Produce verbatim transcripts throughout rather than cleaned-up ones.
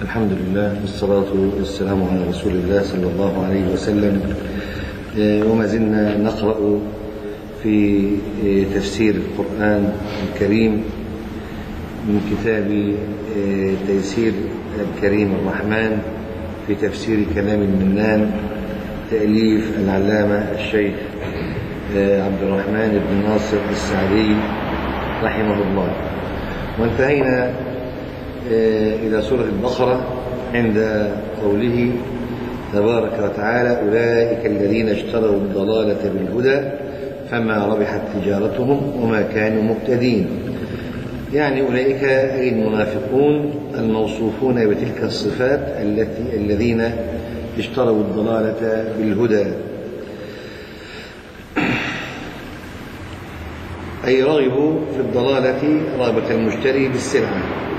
الحمد لله والصلاة والسلام على رسول الله صلى الله عليه وسلم. وما زلنا نقرأ في تفسير القرآن الكريم من كتاب تيسير الكريم الرحمن في تفسير كلام المنان، تأليف العلامة الشيخ عبد الرحمن بن ناصر السعدي رحمه الله. وانتهينا إلى سورة البقرة عند قوله تبارك وتعالى: أولئك الذين اشتروا الضلالة بالهدى فما ربحت تجارتهم وما كانوا مهتدين. يعني أولئك أي المنافقون الموصوفون بتلك الصفات التي الذين اشتروا الضلالة بالهدى، أي رغبوا في الضلالة رغبة المشتري بالسلعة،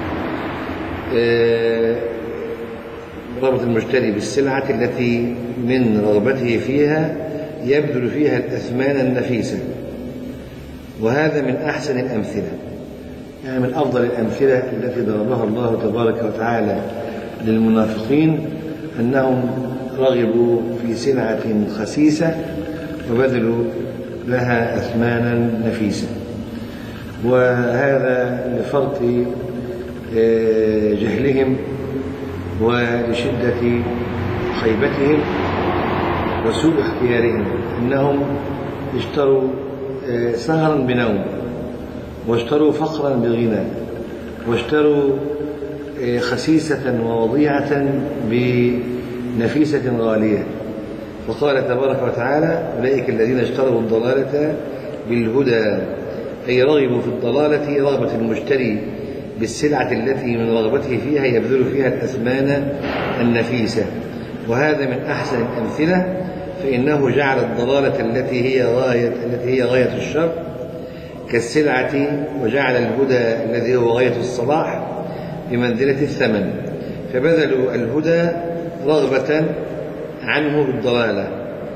رغبة المشتري بالسلعة التي من رغبته فيها يبذل فيها الأثمان النفيسة. وهذا من أحسن الأمثلة، يعني من أفضل الأمثلة التي ضربها الله تبارك وتعالى للمنافقين، أنهم رغبوا في سلعة خسيسة وبذلوا لها أثمانا نفيسة. وهذا لفرط جهلهم ولشدة خيبتهم وسوء اختيارهم، إنهم اشتروا سهرا بنوم، واشتروا فقرا بغنى، واشتروا خسيسة ووضيعة بنفيسة غالية. فقال تبارك وتعالى: أولئك الذين اشتروا الضلالة بالهدى، أي رغبوا في الضلالة رغبة المشتري بالسلعة التي من رغبته فيها يبذل فيها الأثمان النفيسة. وهذا من أحسن الأمثلة، فإنه جعل الضلالة التي هي غاية التي هي غاية الشر كالسلعة، وجعل الهدى الذي هو غاية الصلاح بمنزلة الثمن، فبذلوا الهدى رغبة عنه بالضلالة،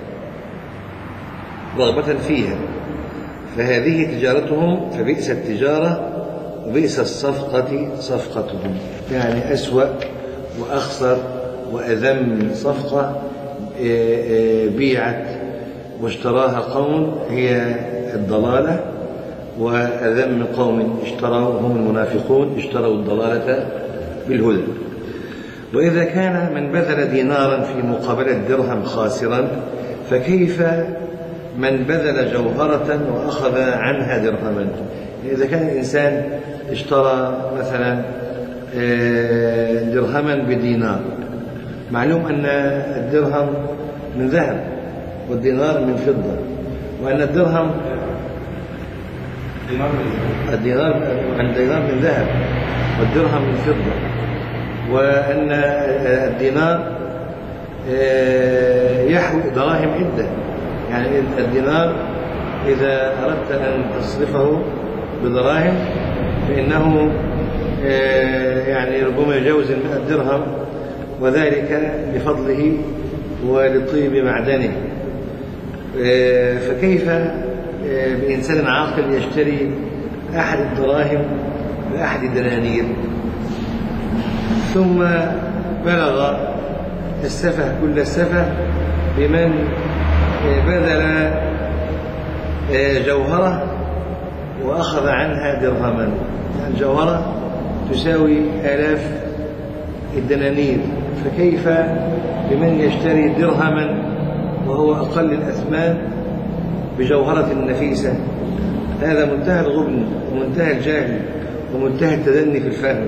رغبة فيها، فهذه تجارتهم، فبئس التجارة وبئس الصفقة صفقتهم. يعني أسوأ وأخسر وأذم صفقة بيعت واشتراها قوم هي الضلالة، وأذم قوم اشتروا هم المنافقون اشتروا الضلالة بالهدى. وإذا كان من بذل دينارا في مقابلة درهم خاسرا، فكيف من بذل جوهرة وأخذ عنها درهما؟ إذا كان الإنسان اشترى مثلا درهما بدينار، معلوم أن الدرهم من ذهب والدينار من فضة، وأن الدرهم الدينار الدينار من ذهب والدرهم من فضة، وأن الدينار يحوي دراهم عدة. يعني الدينار إذا أردت أن تصرفه بدراهم فإنه يعني ربما يجاوز المئة درهم، وذلك لفضله ولطيب معدنه. فكيف بإنسان عاقل يشتري أحد الدراهم بأحد الدنانير؟ ثم بلغ السفه كل السفه بمن بذل جوهرة وأخذ عنها درهما. يعني الجوهرة تساوي آلاف الدنانير، فكيف بمن يشتري درهما وهو أقل الأثمان بجوهرة نفيسة؟ هذا منتهى الغبن ومنتهى الجهل ومنتهى التدني في الفهم.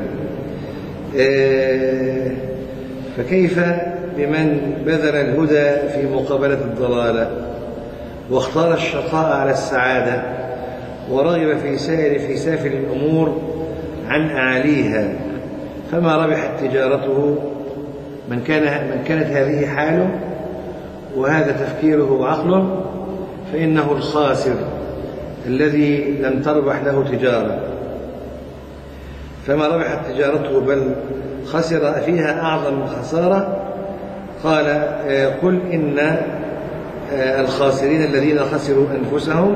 فكيف بمن بذل الهدى في مقابلة الضلالة، واختار الشقاء على السعادة، ورغب في سائر في سافل الأمور عن أعاليها، فما ربحت تجارته؟ من كان من كانت هذه حاله وهذا تفكيره وعقله، فإنه الخاسر الذي لم تربح له تجارة. فما ربحت تجارته بل خسر فيها أعظم خسارة. قال: قل إن الخاسرين الذين خسروا أنفسهم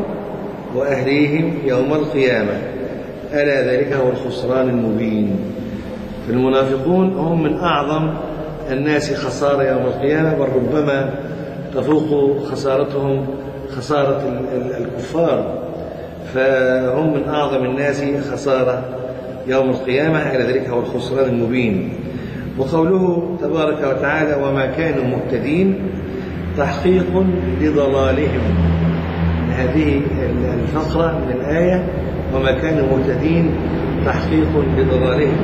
وأهليهم يوم القيامة، ألا ذلك هو الخسران المبين. فالمنافقون هم من أعظم الناس خسارة يوم القيامة، بل ربما تفوق خسارتهم خسارة الكفار، فهم من أعظم الناس خسارة يوم القيامة، على ذلك هو الخسران المبين. وقوله تبارك وتعالى وما كانوا مهتدين تحقيق لضلالهم، هذه الفقرة من الآية وما كانوا مهتدين تحقيق لضلالهم،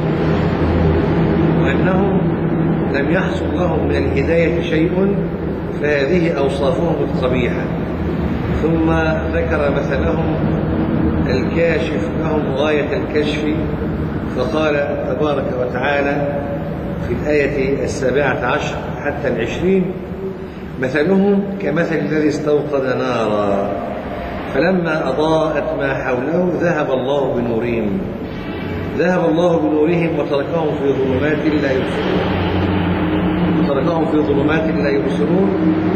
وأنهم لم يحصل لهم من الهداية شيء، فهذه أوصافهم القبيحة. ثم ذكر مثلهم الكاشف لهم غاية الكشف، فقال تبارك وتعالى في الآية السابعة عشر حتى العشرين مثلهم كمثل الذي استوقد نارا فلما أضاءت ما حوله ذهب الله بنورهم ذهب الله بنورهم وتركهم في ظلمات لا يبصرون وتركهم في ظلمات لا يبصرون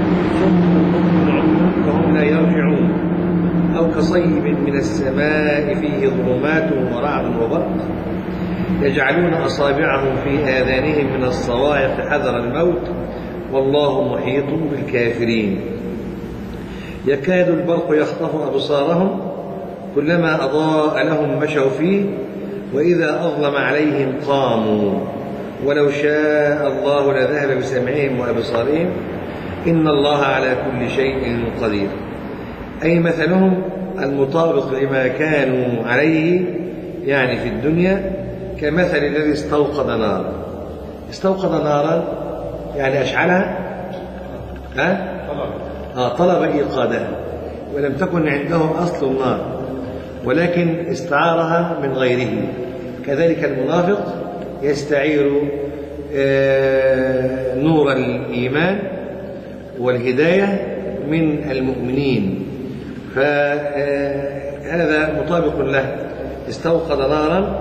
ثم وهم لا يرجعون أو كصيب من السماء فيه ظلمات ورعد وبرق يجعلون أصابعهم في آذانهم من الصواعق حذر الموت والله محيط بالكافرين يكاد البرق يخطف أبصارهم كلما أضاء لهم مشوا فيه وإذا أظلم عليهم قاموا ولو شاء الله لذهب بسمعهم وأبصارهم إن الله على كل شيء قدير. أي مثلهم المطابق لما كانوا عليه يعني في الدنيا كمثل الذي استوقد نارا. استوقد نارا يعني أشعلها ها؟ آه طلب إيقادها ولم تكن عنده أصل النار ولكن استعارها من غيره. كذلك المنافق يستعير آه نور الإيمان والهداية من المؤمنين، فهذا مطابق له. استوقد نارا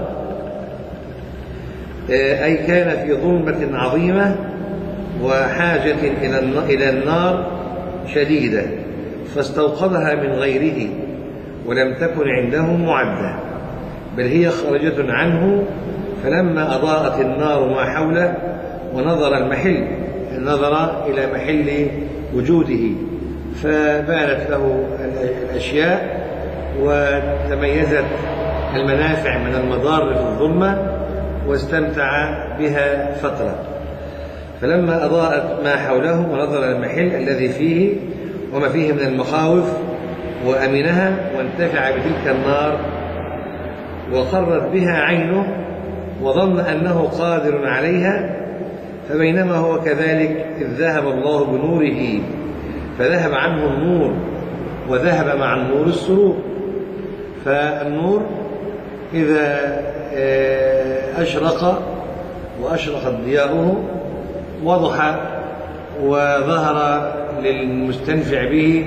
آه أي كان في ظلمة عظيمة وحاجة إلى النار شديدة فاستوقدها من غيره ولم تكن عنده معدة بل هي خارجة عنه، فلما أضاءت النار ما حوله ونظر المحل نظر إلى محل وجوده فبانت له الأشياء وتميزت المنافع من المضار في الظلمة واستمتع بها فترة. فلما أضاءت ما حوله ونظر المحل الذي فيه وما فيه من المخاوف وأمنها وانتفع بتلك النار وقرت بها عينه وظن أنه قادر عليها، فبينما هو كذلك إذ ذهب الله بنوره فذهب عنه النور وذهب مع النور السرور. فالنور إذا أشرق وأشرقت ضياؤه وضح وظهر للمستنفع به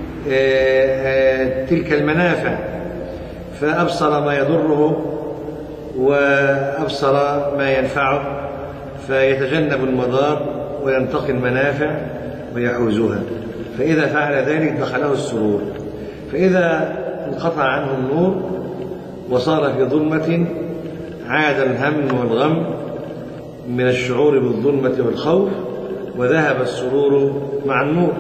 تلك المنافع فأبصر ما يضره وأبصر ما ينفعه فيتجنب المضار وينتقي المنافع ويحوزها، فإذا فعل ذلك دخله السرور. فإذا انقطع عنه النور وصار في ظلمة عاد الهم والغم من الشعور بالظلمة والخوف وذهب السرور مع النور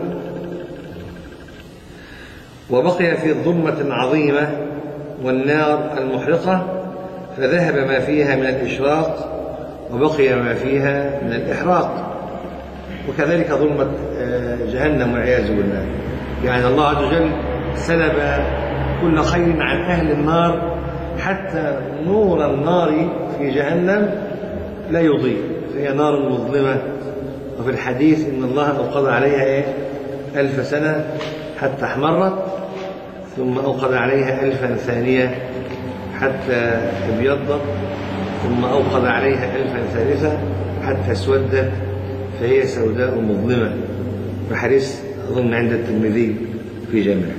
وبقي في ظلمة عظيمة والنار المحرقة فذهب ما فيها من الإشراق وبقي ما فيها من الإحراق. وكذلك ظلمة جهنم والعياذ بالله، يعني الله عز وجل سلب كل خير عن أهل النار حتى نور النار في جهنم لا يضيء، فهي نار مظلمة. وفي الحديث إن الله أوقد عليها إيه؟ ألف سنة حتى احمرت ثم أوقد عليها ألفا ثانية حتى ابيضت ثم أوقد عليها ألفا ثالثة حتى اسودت فهي سوداء مظلمة. وحديث أظن عند الترمذي في جامعه.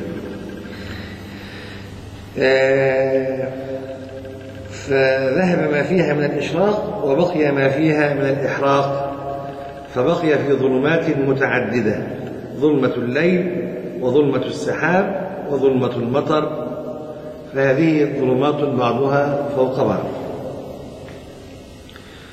آه فذهب ما فيها من الإشراق وبقي ما فيها من الإحراق فبقي في ظلمات متعددة، ظلمة الليل وظلمة السحاب وظلمة المطر، فهذه ظلمات بعضها فوق بعض.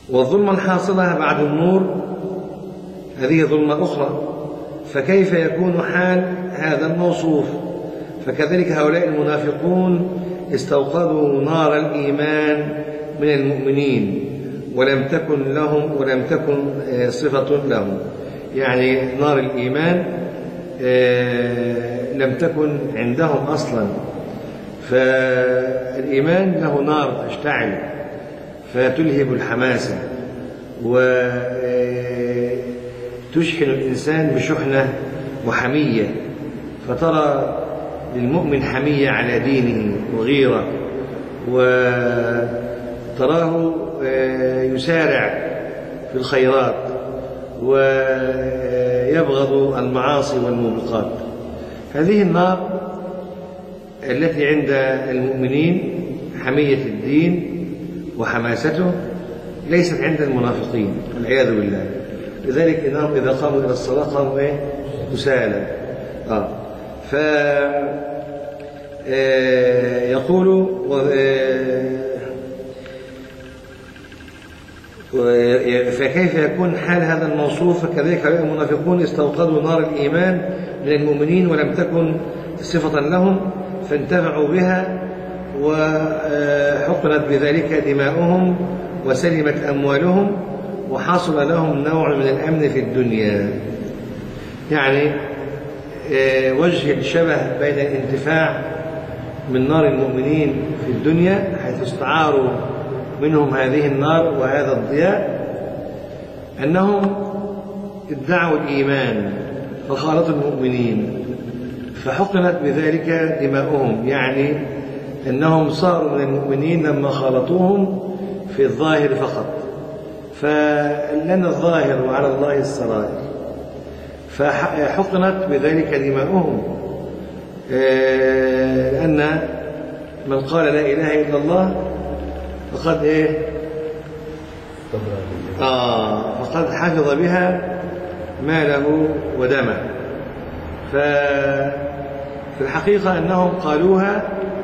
والظلمة الحاصلة بعد النور هذه ظلمة أخرى، فكيف يكون حال هذا الموصوف؟ فكذلك هؤلاء المنافقون استوقدوا نار الإيمان من المؤمنين ولم تكن لهم ولم تكن صفة لهم، يعني نار الإيمان لم تكن عندهم أصلا. فالإيمان له نار تشتعل فتلهب الحماسة وتشحن الإنسان بشحنة وحمية، فترى للمؤمن حمية على دينه وغيرة، وتراه يسارع في الخيرات ويبغض المعاصي والموبقات. هذه النار التي عند المؤمنين حمية الدين وحماسته ليست عند المنافقين والعياذ بالله. لذلك إنهم إذا قاموا إلى الصلاة قاموا إيه؟ كسالى. آه. ف يقول فكيف يكون حال هذا الموصوف؟ فكذلك المنافقون استوقدوا نار الإيمان من المؤمنين ولم تكن صفة لهم فانتفعوا بها وحقنت بذلك دماؤهم وسلمت أموالهم وحصل لهم نوع من الأمن في الدنيا. يعني وجه الشبه بين الانتفاع من نار المؤمنين في الدنيا حيث استعاروا منهم هذه النار وهذا الضياء أنهم ادعوا الإيمان فخالطوا المؤمنين فحقنت بذلك دماؤهم، يعني أنهم صاروا من المؤمنين لما خالطوهم في الظاهر فقط، فلنا الظاهر وعلى الله السرائر، فحقنت بذلك دماؤهم. لأن من قال لا إله إلا الله فقد إيه؟ آه فقد حفظ بها ماله ودمه. ففي الحقيقة أنهم قالوها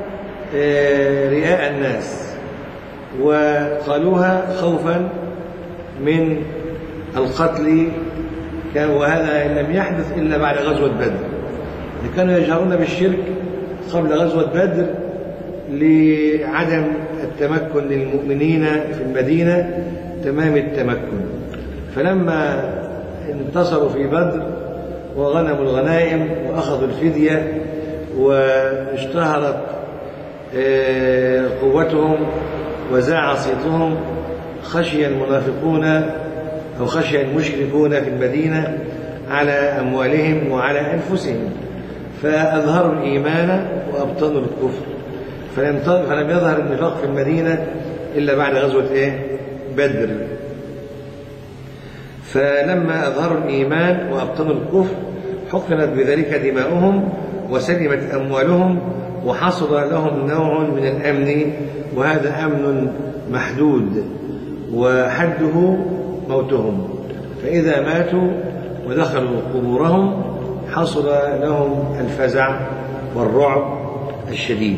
رئاء الناس وقالوها خوفا من القتل، وهذا لم يحدث إلا بعد غزوة بدر. كانوا يجهرون بالشرك قبل غزوة بدر لعدم التمكن للمؤمنين في المدينة تمام التمكن، فلما انتصروا في بدر وغنموا الغنائم وأخذوا الفدية واشتهرت قوتهم وزاع صيتهم خشي المنافقون أو خشي المشركون في المدينة على أموالهم وعلى أنفسهم، فأظهروا الإيمان وأبطنوا الكفر، فلم فلم يظهر النفاق في المدينة إلا بعد غزوة إيه؟ بدر. فلما أظهروا الإيمان وأبطنوا الكفر حقنت بذلك دماؤهم وسلمت أموالهم وحصل لهم نوع من الأمن، وهذا أمن محدود وحده موتهم، فإذا ماتوا ودخلوا قبورهم حصل لهم الفزع والرعب الشديد.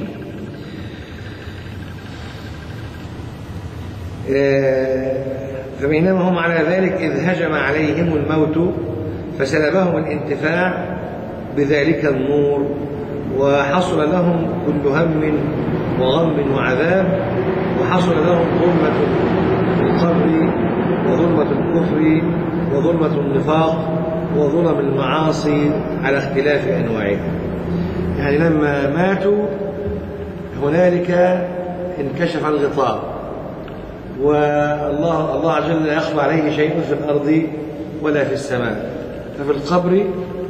فبينما هم على ذلك إذ هجم عليهم الموت فسلبهم الانتفاع بذلك النور وحصل لهم كل هم وغم وعذاب، وحصل لهم ظلمة القبر وظلمة الكفر وظلمة النفاق وظلم المعاصي على اختلاف أنواعها. يعني لما ماتوا هنالك انكشف الغطاء، والله الله عز وجل لا يخفى عليه شيء في الأرض ولا في السماء، ففي القبر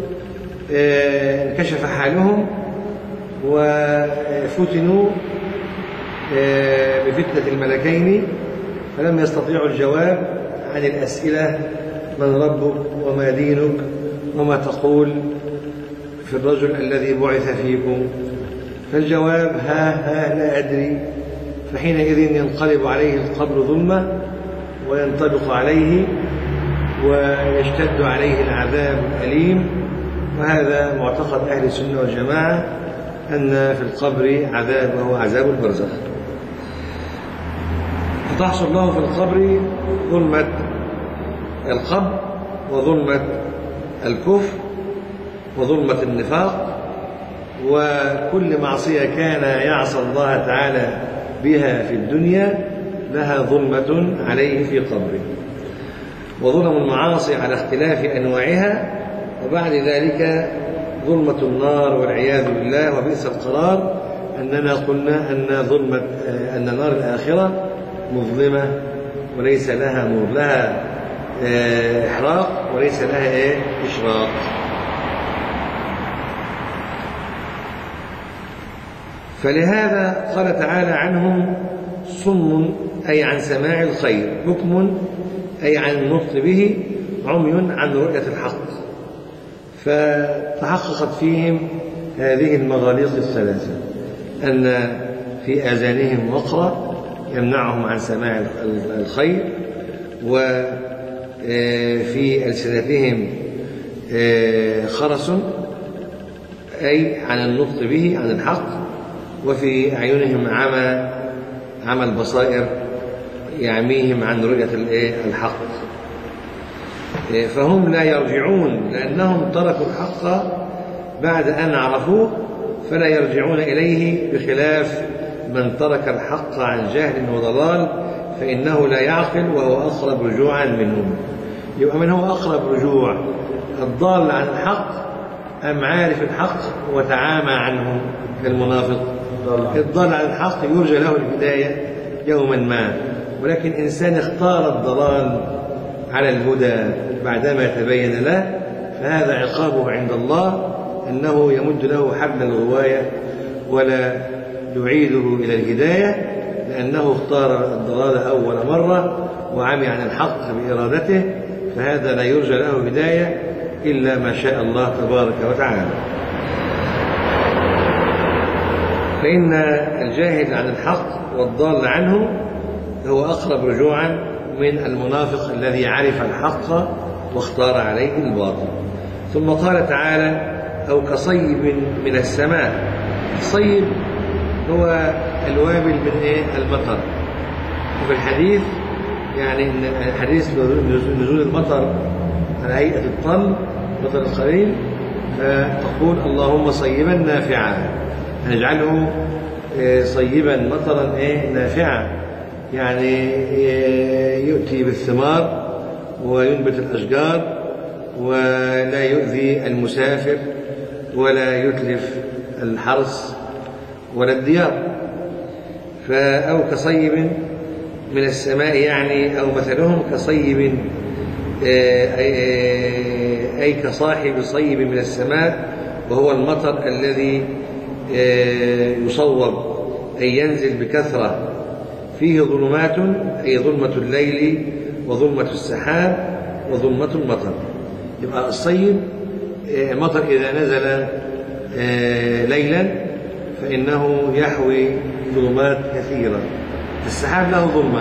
انكشف حالهم وفتنوا بفتنة الملكين فلم يستطيعوا الجواب عن الأسئلة: من ربك وما دينك وما تقول في الرجل الذي بعث فيكم؟ فالجواب ها ها لا أدري. فحينئذ ينقلب عليه القبر ظلمة وينطبق عليه ويشتد عليه العذاب الأليم. وهذا معتقد أهل السنة والجماعة أن في القبر عذاب وهو عذاب البرزخ. فتحصل له في القبر ظلمة القبر وظلمة الكفر وظلمة النفاق، وكل معصية كان يعصى الله تعالى بها في الدنيا لها ظلمة عليه في قبره. وظلم المعاصي على اختلاف أنواعها، وبعد ذلك ظلمة النار والعياذ بالله. وبئس القرار أننا قلنا أن ظلمة أن نار الآخرة مظلمة وليس لها نور، لها إحراق وليس لها إشراق. فلهذا قال تعالى عنهم صم أي عن سماع الخير، بكم أي عن النطق به، عمي عن رؤية الحق. فتحققت فيهم هذه المغاليق الثلاثة، أن في آذانهم وقرا يمنعهم عن سماع الخير، وفي ألسنتهم خرس أي عن النطق به عن الحق، وفي أعينهم عمى عمى البصائر يعميهم عن رؤية الحق. فهم لا يرجعون لأنهم تركوا الحق بعد أن عرفوه، فلا يرجعون إليه، بخلاف من ترك الحق عن جهل وضلال فإنه لا يعقل وهو أقرب رجوعا منهم. يبقى من هو أقرب رجوع، الضال عن الحق أم عارف الحق وتعامى عنه كالمنافق؟ الضال عن الحق يرجى له الهداية يوما ما، ولكن إنسان اختار الضلال على الهدى بعدما تبين له، فهذا عقابه عند الله، أنه يمد له حبل الغواية ولا يعيده إلى الهداية، لأنه اختار الضلال أول مرة وعمي عن الحق بإرادته، فهذا لا يرجى له هداية إلا ما شاء الله تبارك وتعالى. فإن الجاهل عن الحق والضال عنه هو أقرب رجوعا من المنافق الذي عرف الحق واختار عليه الباطل. ثم قال تعالى أو كصيب من السماء. الصيب هو الوابل من إيه؟ المطر. وفي الحديث يعني إن الحديث نزول المطر على هيئة الطل مطر القليل، فتقول اللهم صيبا نافعا، نجعله صيبا مطرا نافعا، يعني يؤتي بالثمار وينبت الأشجار ولا يؤذي المسافر ولا يتلف الحرث ولا الديار. فأو كصيب من السماء يعني أو مثلهم كصيب أي كصاحب صيب من السماء، وهو المطر الذي يصوب أي ينزل بكثرة، فيه ظلمات أي ظلمة الليل وظلمة السحاب وظلمة المطر. يبقى الصيب مطر إذا نزل ليلا فإنه يحوي ظلمات كثيرة. السحاب له ظلمة،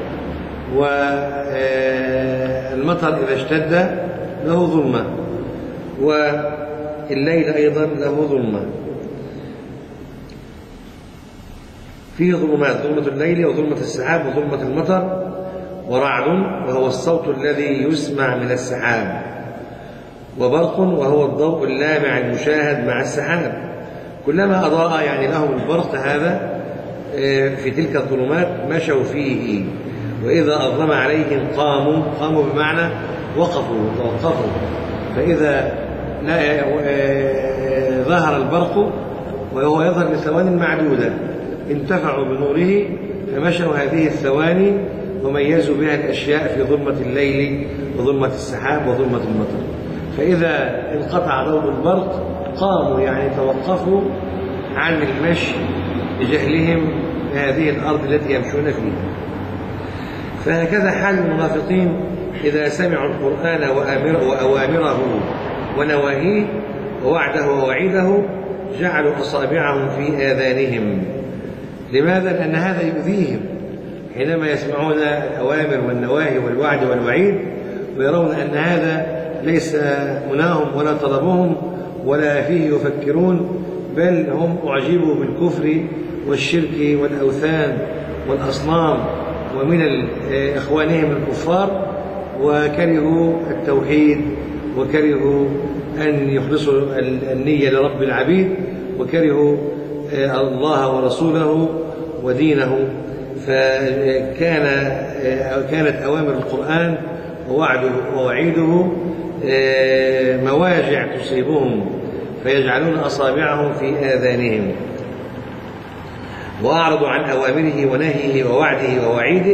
والمطر إذا اشتد له ظلمة، والليل أيضا له ظلمة. فيه ظلمات، ظلمة الليل وظلمة السحاب وظلمة المطر، ورعد وهو الصوت الذي يسمع من السحاب، وبرق وهو الضوء اللامع المشاهد مع السحاب. كلما أضاء يعني لهم البرق هذا في تلك الظلمات مشوا فيه، وإذا أظلم عليهم قاموا قاموا بمعنى وقفوا وتوقفوا. فإذا ظهر البرق وهو يظهر لثوان معدودة انتفعوا بنوره فمشوا هذه الثواني وميزوا بها الأشياء في ظلمة الليل وظلمة السحاب وظلمة المطر. فإذا انقطع ضوء البرق قاموا يعني توقفوا عن المشي لجهلهم بهذه الأرض التي يمشون فيها. فهكذا حال المنافقين إذا سمعوا القرآن وأوامره ونواهيه ووعده ووعيده جعلوا أصابعهم في آذانهم. لماذا؟ لأن هذا يؤذيهم حينما يسمعون الأوامر والنواهي والوعد والوعيد، ويرون أن هذا ليس مناهم ولا طلبهم ولا فيه يفكرون، بل هم أعجبوا بالكفر والشرك والأوثان والأصنام ومن إخوانهم الكفار، وكرهوا التوحيد، وكرهوا أن يخلصوا النية لرب العبيد، وكرهوا الله ورسوله ودينه. فكان كانت أوامر القرآن ووعده ووعيده مواجع تصيبهم، فيجعلون أصابعهم في آذانهم، وأعرضوا عن أوامره ونهيه ووعده ووعيده،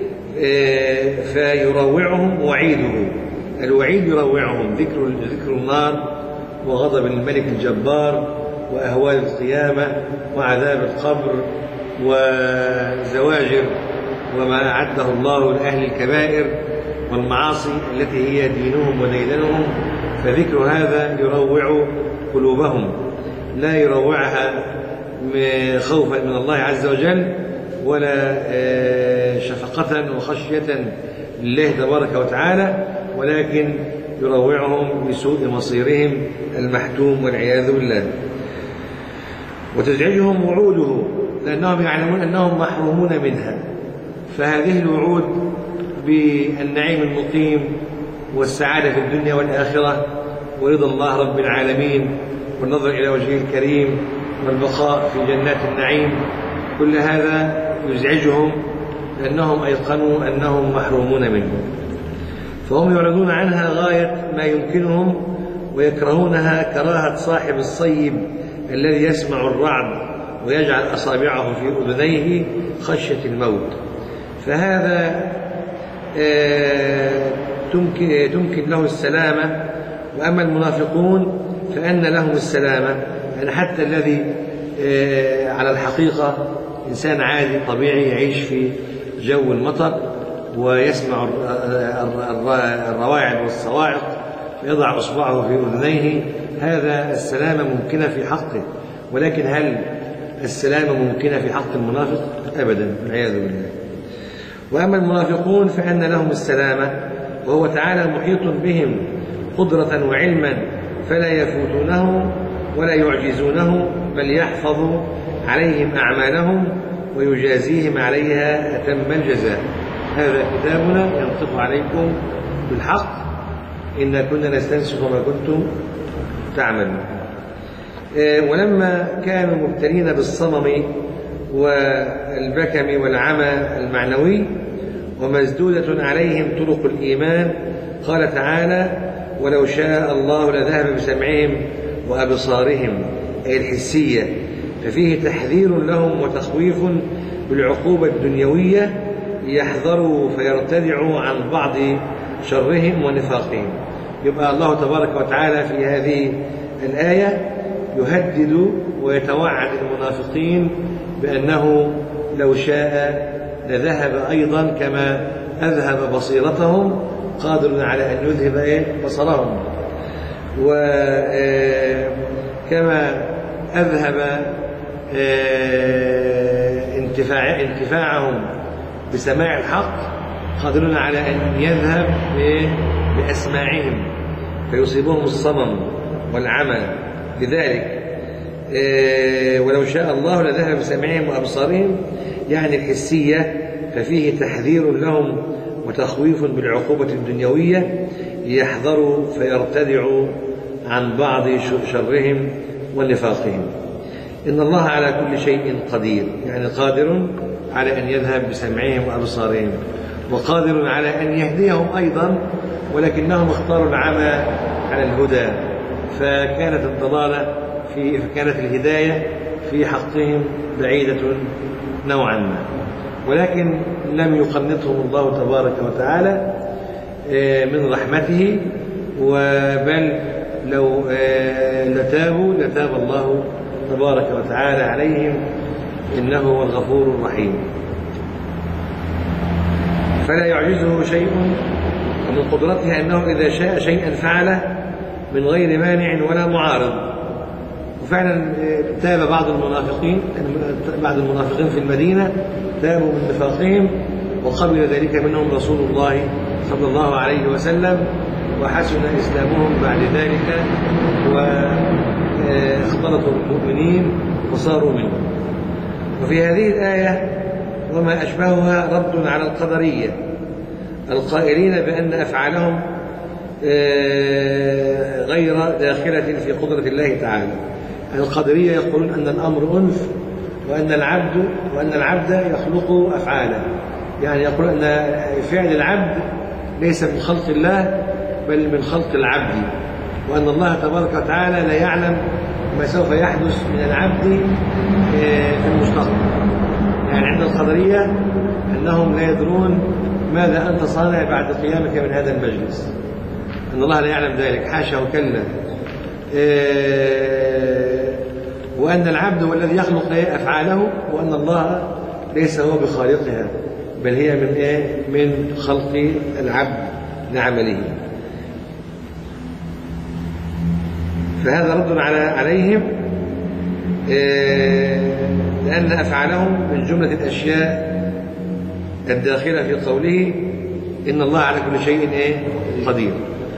فيروعهم وعيده. الوعيد يروعهم، ذكر ذكر النار وغضب الملك الجبار وأهوال القيامة وعذاب القبر وزواجر وما أعده الله لأهل الكبائر والمعاصي التي هي دينهم وديدنهم. فذكر هذا يروع قلوبهم، لا يروعها خوفا من الله عز وجل ولا شفقة وخشية لله تبارك وتعالى، ولكن يروعهم بسوء مصيرهم المحتوم والعياذ بالله. وتزعجهم وعوده لأنهم يعلمون أنهم محرومون منها. فهذه الوعود بالنعيم المقيم والسعادة في الدنيا والآخرة ورضا الله رب العالمين والنظر إلى وجهه الكريم والبقاء في جنات النعيم، كل هذا يزعجهم لأنهم أيقنوا أنهم محرومون منه، فهم يعرضون عنها غاية ما يمكنهم، ويكرهونها كراهة صاحب الصيب الذي يسمع الرعد ويجعل أصابعه في أذنيه خشية الموت. فهذا تمكن, تمكن له السلامة. وأما المنافقون فأن لهم السلامة، يعني حتى الذي على الحقيقة إنسان عادي طبيعي يعيش في جو المطر ويسمع الرواعد والصواعق ويضع إصبعه في أذنيه، هذا السلامة ممكنة في حقه. ولكن هل السلامة ممكنة في حق المنافق؟ أبدا، والعياذ بالله. وأما المنافقون فأن لهم السلامة، وهو تعالى محيط بهم قدرة وعلما، فلا يفوتونه ولا يعجزونه، بل يحفظ عليهم أعمالهم ويجازيهم عليها أتم الجزاء. هذا كتابنا ينطق عليكم بالحق، إن كنا نستنسخ ما كنتم تعملون. ولما كانوا مبتلين بالصمم والبكم والعمى المعنوي ومسدودة عليهم طرق الإيمان، قال تعالى: ولو شاء الله لذهب بسمعهم وأبصارهم، أي الحسية، ففيه تحذير لهم وتخويف بالعقوبة الدنيوية ليحذروا فيرتدعوا عن بعض شرهم ونفاقهم. يبقى الله تبارك وتعالى في هذه الآية يهدد ويتوعد المنافقين بأنه لو شاء لذهب أيضا كما أذهب بصيرتهم، قادر على أن يذهب بصرهم، وكما أذهب انتفاع انتفاعهم بسماع الحق، قادرون على أن يذهب بأسماعهم فيصيبهم الصمم والعمى. لذلك ولو شاء الله لذهب بسمعهم وأبصارهم، يعني الحسية، ففيه تحذير لهم وتخويف بالعقوبة الدنيوية ليحذروا فيرتدعوا عن بعض شرهم ونفاقهم. إن الله على كل شيء قدير، يعني قادر على أن يذهب بسمعهم وأبصارهم، وقادر على أن يهديهم أيضا، ولكنهم اختاروا العمى على الهدى، فكانت الضلالة في فكانت الهداية في حقهم بعيدة نوعا ما، ولكن لم يقنطهم الله تبارك وتعالى من رحمته، وبل لو لتابوا لتاب الله تبارك وتعالى عليهم، إنه هو الغفور الرحيم. فلا يعجزه شيء، ومن قدرته أنه إذا شاء شيئا فعله من غير مانع ولا معارض. وفعلا تاب بعض المنافقين بعض المنافقين في المدينة تابوا من نفاقهم، وقبل ذلك منهم رسول الله صلى الله عليه وسلم، وحسن إسلامهم بعد ذلك، واختلطوا بالمؤمنين وصاروا منهم. وفي هذه الآية وما أشبهها رد على القدرية القائلين بأن أفعالهم غير داخلة في قدرة الله تعالى. القدرية يقولون أن الأمر أنف وأن العبد وأن العبد يخلق أفعاله، يعني يقول أن فعل العبد ليس من خلق الله بل من خلق العبد، وأن الله تبارك وتعالى لا يعلم ما سوف يحدث من العبد في المستقبل. يعني عند القدرية أنهم لا يدرون ماذا أنت صانع بعد قيامك من هذا المجلس، أن الله لا يعلم ذلك، حاشا وكلا. وأن العبد هو الذي يخلق أفعاله، وأن الله ليس هو بخالقها بل هي من إيه؟ من خلق العبد لعمله. فهذا رد على عليهم، لأن أفعالهم من جملة الأشياء الداخلة في قوله إن الله على كل شيء إيه؟ قدير.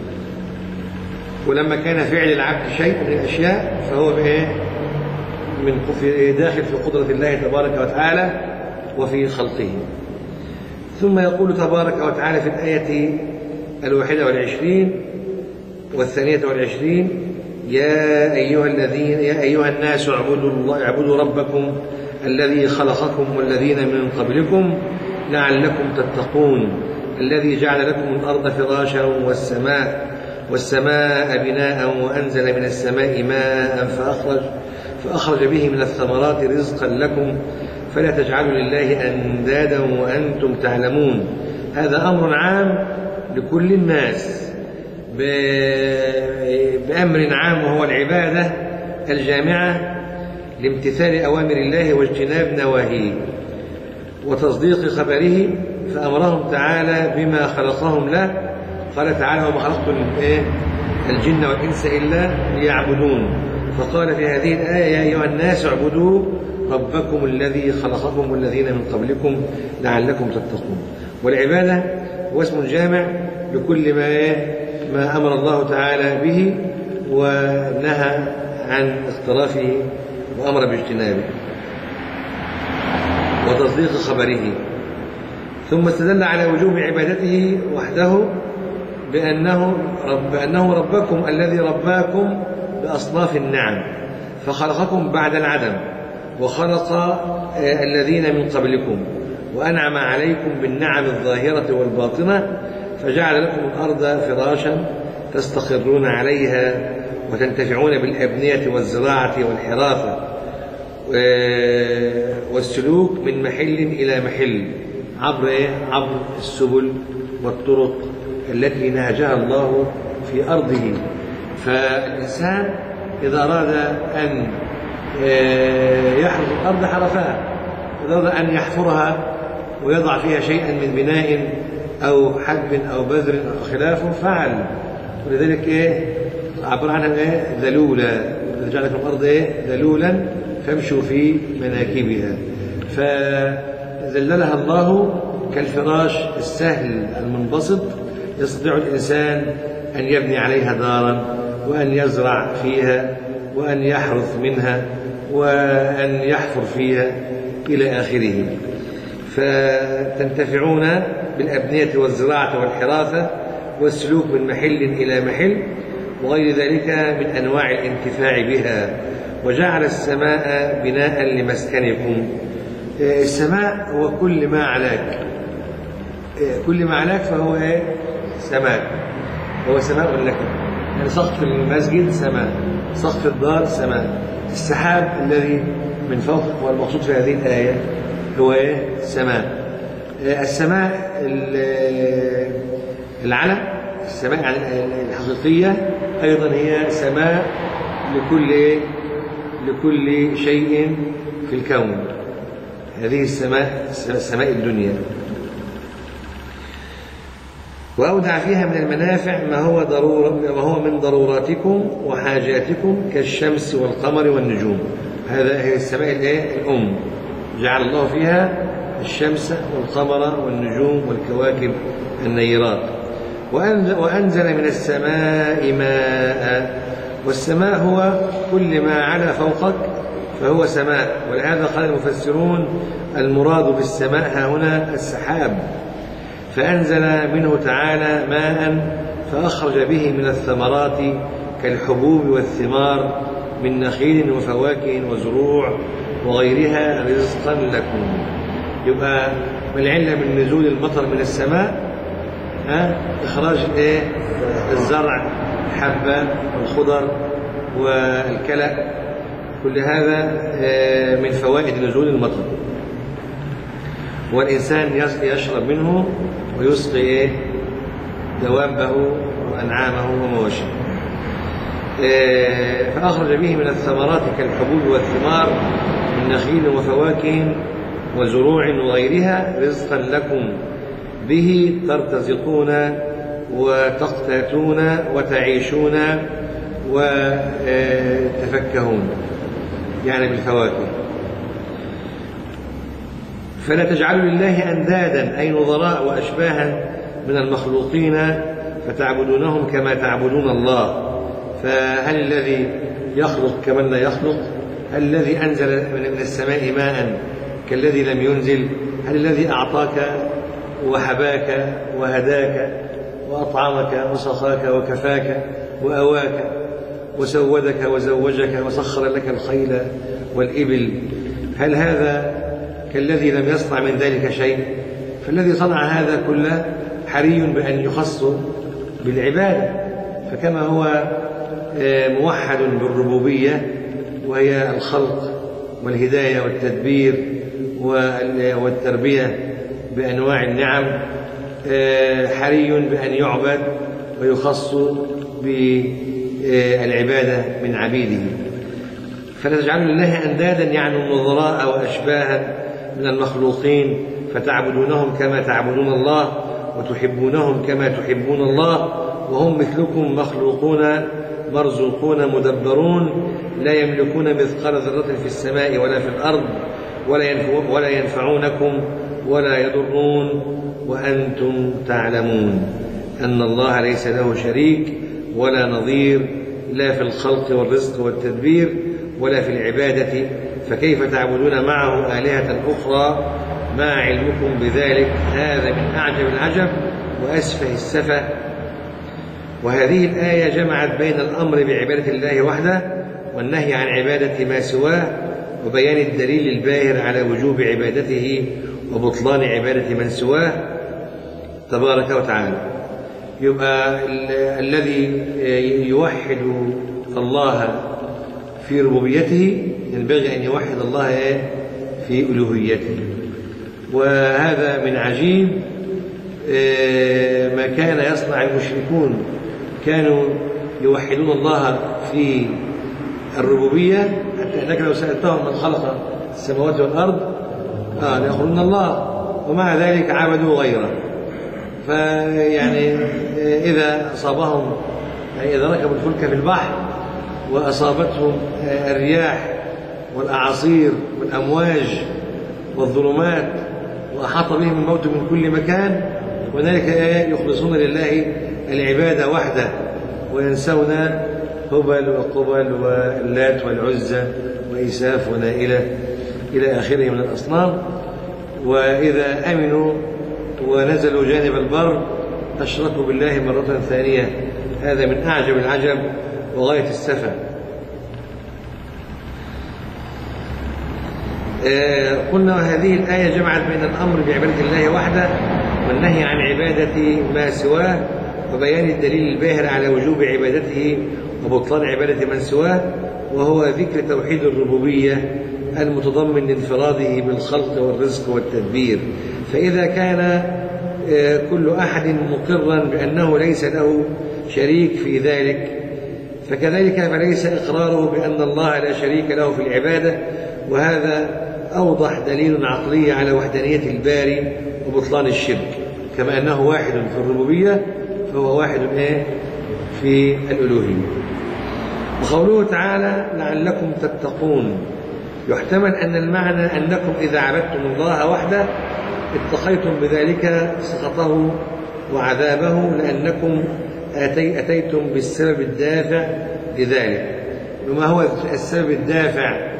ولما كان فعل العبد شيء من الأشياء فهو بإيه؟ من داخل في قدرة الله تبارك وتعالى وفي خلقه. ثم يقول تبارك وتعالى في الآية الواحدة والعشرين والثانية والعشرين: يا أيها الذين يا أيها الناس اعبدوا الله اعبدوا ربكم الذي خلقكم والذين من قبلكم لعلكم تتقون الذي جعل لكم الأرض فراشا والسماء والسماء بناء وأنزل من السماء ماء فأخرج فأخرج به من الثمرات رزقا لكم فلا تجعلوا لله أندادا وأنتم تعلمون. هذا أمر عام لكل الناس بأمر عام، وهو العبادة الجامعة لامتثال أوامر الله واجتناب نواهيه وتصديق خبره، فأمرهم تعالى بما خلقهم له. قال تعالى: وما خلقت الجن والإنس إلا ليعبدون. فقال في هذه الآية: يا أيها الناس اعبدوا ربكم الذي خلقكم والذين من قبلكم لعلكم تتقون. والعبادة هو اسم جامع لكل ما ما أمر الله تعالى به ونهى عن اقترافه وأمر باجتنابه وتصديق خبره. ثم استدل على وجوب عبادته وحده بأنه, رب بأنه ربكم الذي رباكم بأصناف النعم، فخلقكم بعد العدم وخلق الذين من قبلكم وأنعم عليكم بالنعم الظاهرة والباطنة، فجعل لكم الأرض فراشا تستقرون عليها وتنتفعون بالأبنية والزراعة والحراثة والسلوك من محل إلى محل عبر عبر السبل والطرق التي نهجها الله في أرضه. فالإنسان إذا أراد أن يحرث الأرض حرثها، إذا أراد أن يحفرها ويضع فيها شيئا من بناء أو حب أو بذر أو خلافه فعل. ولذلك إيه عبر عنها إيه ذلولا، جعل لكم الأرض إيه ذلولا فامشوا في مناكبها، فذللها الله كالفراش السهل المنبسط يستطيع الإنسان أن يبني عليها دارا وأن يزرع فيها وأن يحرث منها وأن يحفر فيها إلى آخره. فتنتفعون بالأبنية والزراعة والحراثة والسلوك من محل إلى محل وغير ذلك من أنواع الانتفاع بها. وجعل السماء بناء لمسكنكم. السماء هو كل ما علاك، كل ما علاك فهو ايه سماء، هو سماء لكم. يعني سقف المسجد سماء، سقف الدار سماء، السحاب الذي من فوق والمقصود في هذه الآية هو ايه سماء. السماء العلم، السماء الحقيقية أيضا هي سماء لكل إيه؟ لكل شيء في الكون. هذه السماء سماء الدنيا. وأودع فيها من المنافع ما هو ضرورة ما هو من ضروراتكم وحاجاتكم كالشمس والقمر والنجوم. هذا هي السماء الإيه؟ الأم. جعل الله فيها الشمس والقمر والنجوم والكواكب النيرات. وأنزل من السماء ماء. والسماء هو كل ما على فوقك فهو سماء. ولهذا قال المفسرون المراد بالسماء ها هنا السحاب، فأنزل منه تعالى ماء فأخرج به من الثمرات كالحبوب والثمار من نخيل وفواكه وزروع وغيرها رزقا لكم. يبقى ما العلة من نزول المطر من السماء؟ ها؟ إخراج إيه؟ الزرع، الحبة والخضر والكلأ، كل هذا من فوائد نزول المطر. والإنسان يشرب منه ويسقي إيه؟ دوابه وأنعامه ومواشيه. فأخرج به من الثمرات كالحبوب والثمار من نخيل وفواكه وزروع وغيرها رزقا لكم به ترتزقون وتقتاتون وتعيشون وتفكهون، يعني بالفواكه. فلا تجعلوا لله أندادا أي نظراء وأشباها من المخلوقين فتعبدونهم كما تعبدون الله. فهل الذي يخلق كمن لا يخلق؟ هل الذي أنزل من السماء ماء كالذي لم ينزل؟ هل الذي أعطاك وحباك وهداك وأطعمك وسقاك وكفاك وأواك وسودك وزوجك وسخر لك الخيل والإبل، هل هذا كالذي لم يصنع من ذلك شيء؟ فالذي صنع هذا كله حري بأن يخص بالعبادة. فكما هو موحد بالربوبية وهي الخلق والهداية والتدبير والتربية بأنواع النعم، حري بأن يعبد ويخص بالعبادة من عبيده. فلا تجعلوا لله أندادا يعني نظراء وأشباها من المخلوقين فتعبدونهم كما تعبدون الله وتحبونهم كما تحبون الله وهم مثلكم مخلوقون مرزوقون مدبرون لا يملكون مثقال ذرة في السماء ولا في الأرض ولا ينفعونكم ولا يضرون وأنتم تعلمون أن الله ليس له شريك ولا نظير لا في الخلق والرزق والتدبير ولا في العبادة، فكيف تعبدون معه آلهة أخرى ما علمكم بذلك؟ هذا من أعجب العجب وأسفه السفه. وهذه الآية جمعت بين الأمر بعبادة الله وحده والنهي عن عبادة ما سواه وبيان الدليل الباهر على وجوب عبادته وبطلان عبادة من سواه تبارك وتعالى. يبقى الذي يوحد الله في ربوبيته ينبغي أن يوحد الله في ألوهيته. وهذا من عجيب ما كان يصنع المشركون، كانوا يوحدون الله في الربوبية حتى أنك لو سألتهم من خلق السماوات والأرض آه يقولون الله، ومع ذلك عبدوا غيره. فيعني إذا أصابهم يعني إذا ركبوا الفلك في البحر وأصابتهم الرياح والأعاصير والأمواج والظلمات وأحاط بهم الموت من كل مكان وذلك يخلصون لله العبادة وحده وينسون هبل وقبل واللات والعزى وإساف ونائلة إلى آخره من الأصنام. وإذا أمنوا ونزلوا جانب البر أشركوا بالله مرة ثانية. هذا من أعجب العجب وغاية السفه. آه قلنا وهذه الآية جمعت بين الأمر بعبادة الله وحده والنهي عن عبادة ما سواه وبيان الدليل الباهر على وجوب عبادته وبطلان عبادة من سواه، وهو ذكر توحيد الربوبية المتضمن لانفراده بالخلق والرزق والتدبير. فإذا كان كل أحد مقرا بأنه ليس له شريك في ذلك فكذلك فليس إقراره بأن الله لا شريك له في العبادة، وهذا أوضح دليل عقلي على وحدانية الباري وبطلان الشرك. كما أنه واحد في الربوبية فهو واحد إيه في الألوهية. وقوله تعالى لعلكم تتقون، يحتمل أن المعنى أنكم إذا عبدتم الله وحده اتقيتم بذلك سخطه وعذابه لأنكم أتي أتيتم بالسبب الدافع لذلك. وما هو السبب الدافع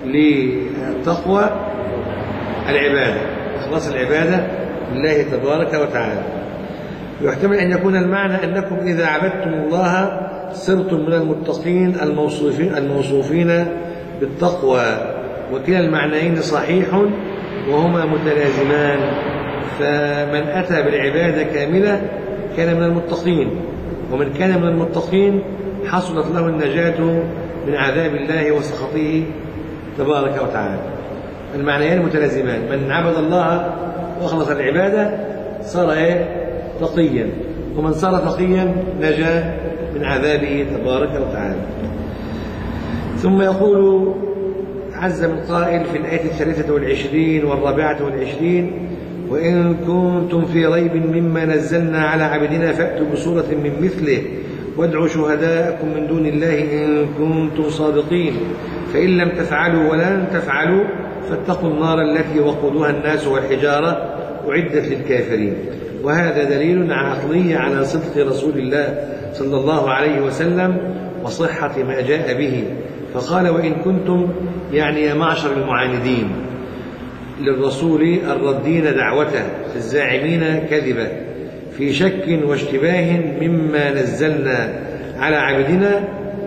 للتقوى العبادة، إخلاص العبادة لله تبارك وتعالى. ويحتمل أن يكون المعنى أنكم إذا عبدتم الله صرتم من المتقين الموصوفين, الموصوفين بالتقوى، وكلا المعنيين صحيح وهما متلازمان، فمن أتى بالعبادة كاملة كان من المتقين، ومن كان من المتقين حصلت له النجاة من عذاب الله وسخطه تبارك وتعالى. المعنيان متلازمان، من عبد الله وأخلص العبادة صار إيه؟ تقيا، ومن صار تقيا نجا من عذابه تبارك وتعالى. ثم يقول عز من قائل في الآية الثالثة والعشرين والرابعة والعشرين: وإن كنتم في ريب مما نزلنا على عبدنا فأتوا بسورة من مثله وادعوا شهداءكم من دون الله إن كنتم صادقين فإن لم تفعلوا ولن تفعلوا فاتقوا النار التي وقودها الناس والحجارة أعدت للكافرين. وهذا دليل عقلي على صدق رسول الله صلى الله عليه وسلم وصحة ما جاء به، فقال: وإن كنتم يعني يا معشر المعاندين للرسول الردين دعوته الزاعمين كذبه في شك واشتباه مما نزلنا على عبدنا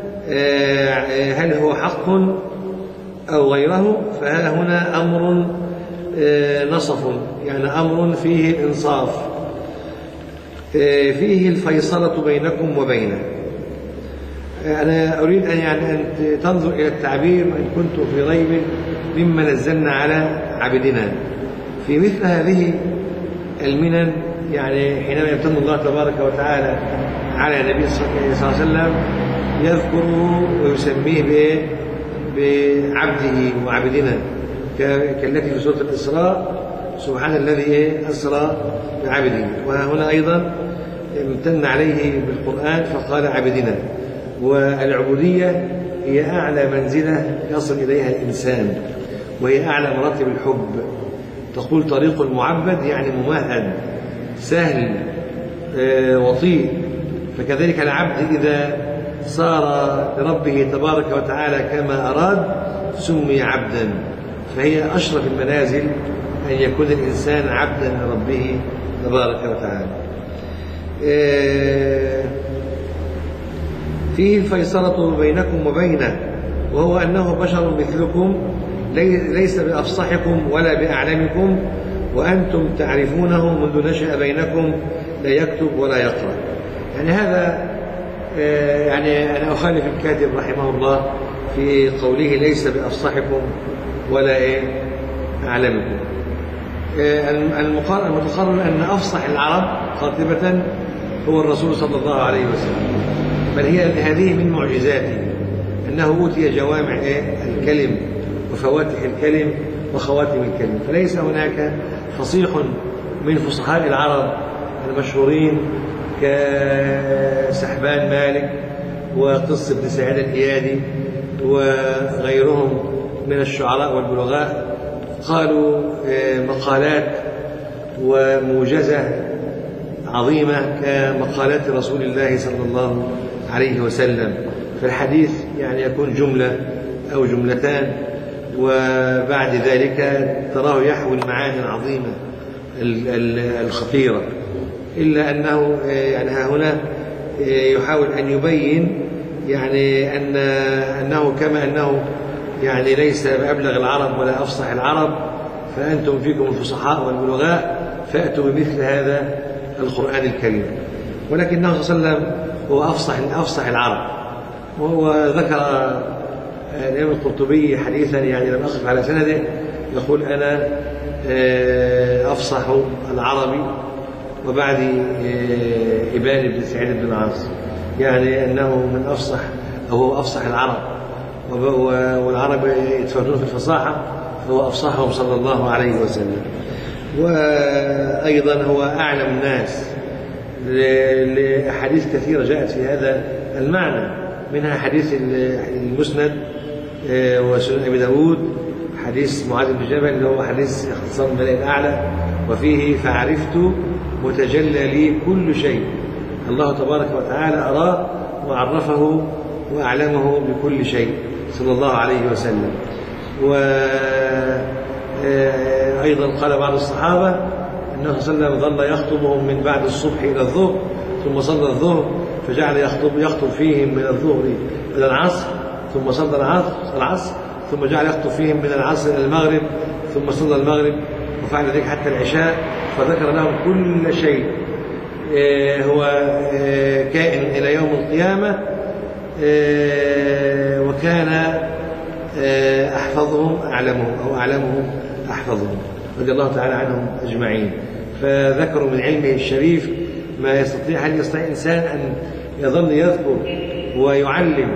هل هو حق أو غيره، فها هنا أمر نصف، يعني أمر فيه الإنصاف، فيه الفيصلة بينكم وبينه. أنا أريد أن يعني أن تنظر إلى التعبير: وإن كنتم في ريب مما نزلنا على عبدنا. في مثل هذه المنن، يعني حينما يمتن الله تبارك وتعالى على النبي صلى الله عليه وسلم يذكره ويسميه بإيه؟ بعبده وعبدنا، كالتي في سورة الإسراء: سبحان الذي أسرى بعبده. وهنا أيضا امتن عليه بالقرآن فقال عبدنا. والعبودية هي أعلى منزلة يصل إليها الإنسان، وهي أعلى مراتب الحب. تقول طريق المعبد يعني ممهد سهل وطيء، فكذلك العبد إذا صار لربه تبارك وتعالى كما أراد سمي عبدا، فهي أشرف المنازل أن يكون الإنسان عبدا لربه تبارك وتعالى. فيه الفيصلة بينكم وبينه، وهو أنه بشر مثلكم ليس بأفصحكم ولا بأعلمكم، وأنتم تعرفونه منذ نشأ بينكم لا يكتب ولا يقرأ. يعني هذا يعني أنا أخالف الكاتب رحمه الله في قوله ليس بأفصحكم ولا أعلمكم. المقرر أن أفصح العرب قاطبة هو الرسول صلى الله عليه وسلم، بل هي هذه من معجزاته أنه أوتي جوامع الكلم وفواتح الكلم وخواتم الكلم، فليس هناك فصيح من فصحاء العرب المشهورين كسحبان مالك وقص بن سعيد الإيادي وغيرهم من الشعراء والبلغاء قالوا مقالات وموجزة عظيمة كمقالات رسول الله صلى الله عليه وسلم. فالحديث يعني يكون جملة أو جملتان، وبعد ذلك تراه يحوي المعاني العظيمة الخطيرة، إلا أنه يعني ها هنا يحاول أن يبين يعني أن أنه كما أنه يعني ليس بأبلغ العرب ولا أفصح العرب، فأنتم فيكم الفصحاء والبلغاء فأتوا بمثل هذا القرآن الكريم. ولكنه صلى الله عليه وسلم هو أفصح أفصح العرب. وهو ذكر الإمام القرطبي حديثا يعني لم أقف على سنده يقول: أنا أفصح العربي وبعد إبان بن سعيد بن العاص، يعني أنه من أفصح أو هو أفصح العرب، والعرب يتفردون في الفصاحة فهو أفصحهم صلى الله عليه وسلم. وأيضا هو أعلم الناس لأحاديث كثيرة جاءت في هذا المعنى، منها حديث المسند وسنن أبي داود، حديث معاذ بن جبل اللي هو حديث اختصار الملأ الأعلى، وفيه فعرفت متجلى لي كل شيء، الله تبارك وتعالى أراه وعرفه وأعلمه بكل شيء صلى الله عليه وسلم. وأيضا قال بعض الصحابة أنه صلى الله عليه وسلم ظل يخطبهم من بعد الصبح إلى الظهر، ثم صلى الظهر فجعل يخطب يخطب فيهم من الظهر إلى العصر، ثم صلى العصر العصر ثم جعل يخطب فيهم من العصر إلى المغرب، ثم صلى المغرب وفعل ذلك حتى العشاء، فذكر لهم كل شيء هو كائن إلى يوم القيامة، وكان أحفظهم أعلمهم أو أعلمهم أحفظهم، رضي الله تعالى عنهم أجمعين. فذكروا من علمه الشريف ما يستطيع هل يستطيع إنسان أن يظل يذكر ويعلم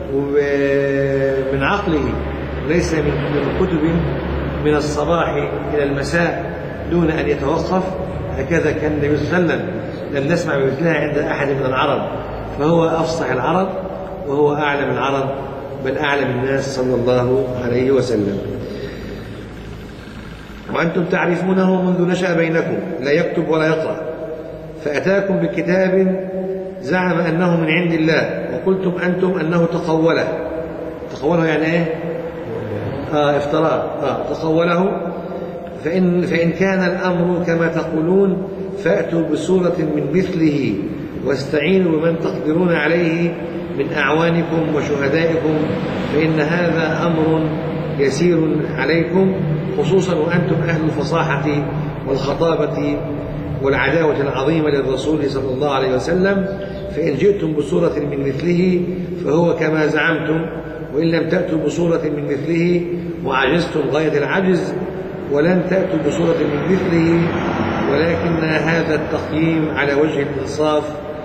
من عقله وليس من كتب من الصباح إلى المساء دون أن يتوقف؟ هكذا كان النبي صلى الله عليه وسلم، لم نسمع بمثلها عند أحد من العرب، فهو أفصح العرب وهو أعلم العرب، بل أعلم الناس صلى الله عليه وسلم. وأنتم تعرفونه منذ نشأ بينكم، لا يكتب ولا يقرأ، فأتاكم بكتاب زعم أنه من عند الله، وقلتم أنتم أنه تقوله. تقوله يعني إيه؟ آه افتراه. آه تقوله. فإن, فإن كان الأمر كما تقولون فأتوا بسورة من مثله واستعينوا بمن تقدرون عليه من أعوانكم وشهدائكم، فإن هذا أمر يسير عليكم، خصوصا وأنتم أهل الفصاحة والخطابة والعداوة العظيمة للرسول صلى الله عليه وسلم. فإن جئتم بسورة من مثله فهو كما زعمتم، وإن لم تأتوا بسورة من مثله وعجزتم غاية العجز ولن تأتوا بسورة من مثله، ولكن هذا التقييم على وجه الإنصاف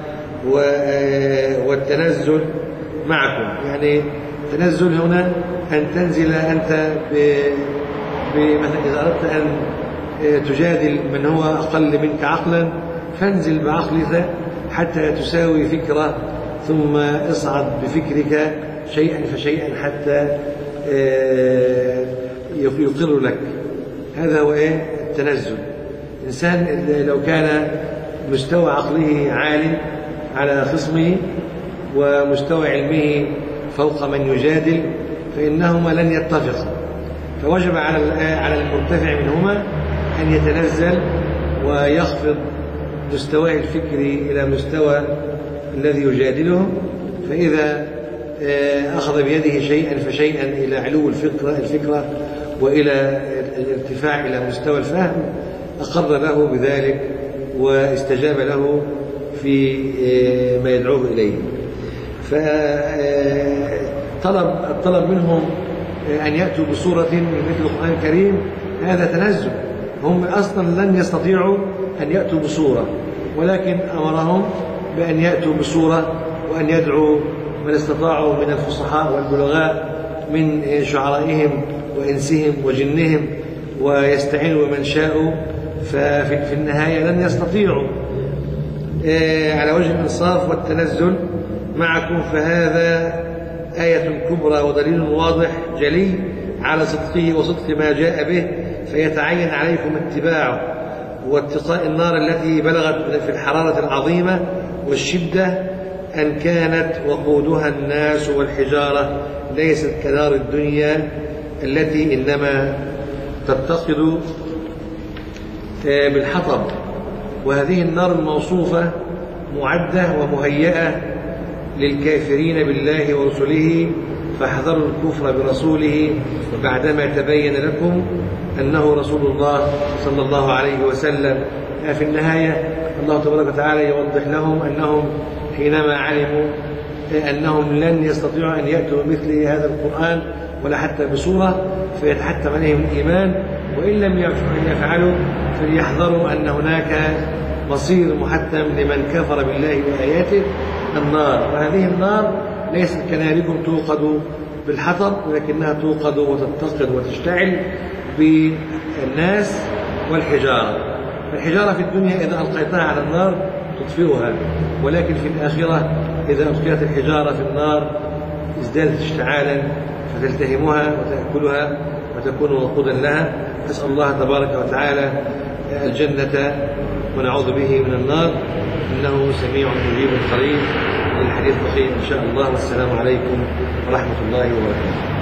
والتنزل معكم. يعني التنزل هنا أن تنزل أنت مثلا إذا أردت أن تجادل من هو أقل منك عقلا فانزل بعقلك حتى تساوي فكرة، ثم اصعد بفكرك شيئا فشيئا حتى يقر لك. هذا هو إيه؟ التنزل. إنسان لو كان مستوى عقله عالي على خصمه ومستوى علمه فوق من يجادل فإنهما لن يتفقا، فوجب على على المرتفع منهما أن يتنزل ويخفض مستواه الفكري إلى مستوى الذي يجادله، فإذا أخذ بيده شيئا فشيئا إلى علو الفكرة الفكرة وإلى الارتفاع إلى مستوى الفهم أقر له بذلك واستجاب له في ما يدعوه إليه. فطلب الطلب منهم أن يأتوا بسورة من مثل القرآن الكريم هذا تنزل، هم أصلا لن يستطيعوا أن يأتوا بسورة، ولكن أمرهم بأن يأتوا بسورة وأن يدعوا من استطاعوا من الفصحاء والبلغاء من شعرائهم وإنسهم وجنهم ويستعينوا بمن شاءوا، ففي النهاية لن يستطيعوا على وجه الإنصاف والتنزل معكم. فهذا آية كبرى ودليل واضح جلي على صدقه وصدق ما جاء به، فيتعين عليكم اتباعه واتقاء النار التي بلغت في الحرارة العظيمة والشدة أن كانت وقودها الناس والحجارة، ليست كنار الدنيا التي إنما تتقد بالحطب. وهذه النار الموصوفة معدة ومهيئة للكافرين بالله ورسله، فاحذروا الكفر برسوله بعدما تبين لكم أنه رسول الله صلى الله عليه وسلم. في النهاية الله تبارك وتعالى يوضح لهم أنهم حينما علموا أنهم لن يستطيعوا أن يأتوا بمثل هذا القرآن ولا حتى بسورة فيتحتم عليهم الإيمان، وإن لم يفعلوا فليحذروا أن هناك مصير محتم لمن كفر بالله وآياته النار. وهذه النار ليست كناركم توقد بالحطب، ولكنها توقد وتتقد وتشتعل بالناس والحجارة. فالحجارة في الدنيا إذا ألقيتها على النار تطفئها، ولكن في الآخرة إذا ألقيت الحجارة في النار ازدادت اشتعالا فتلتهمها وتأكلها وتكون وقودا لها. نسأل الله تبارك وتعالى الجنة ونعوذ به من النار، إنه سميع مجيب قريب. الحديث بقي إن شاء الله، والسلام عليكم ورحمة الله وبركاته.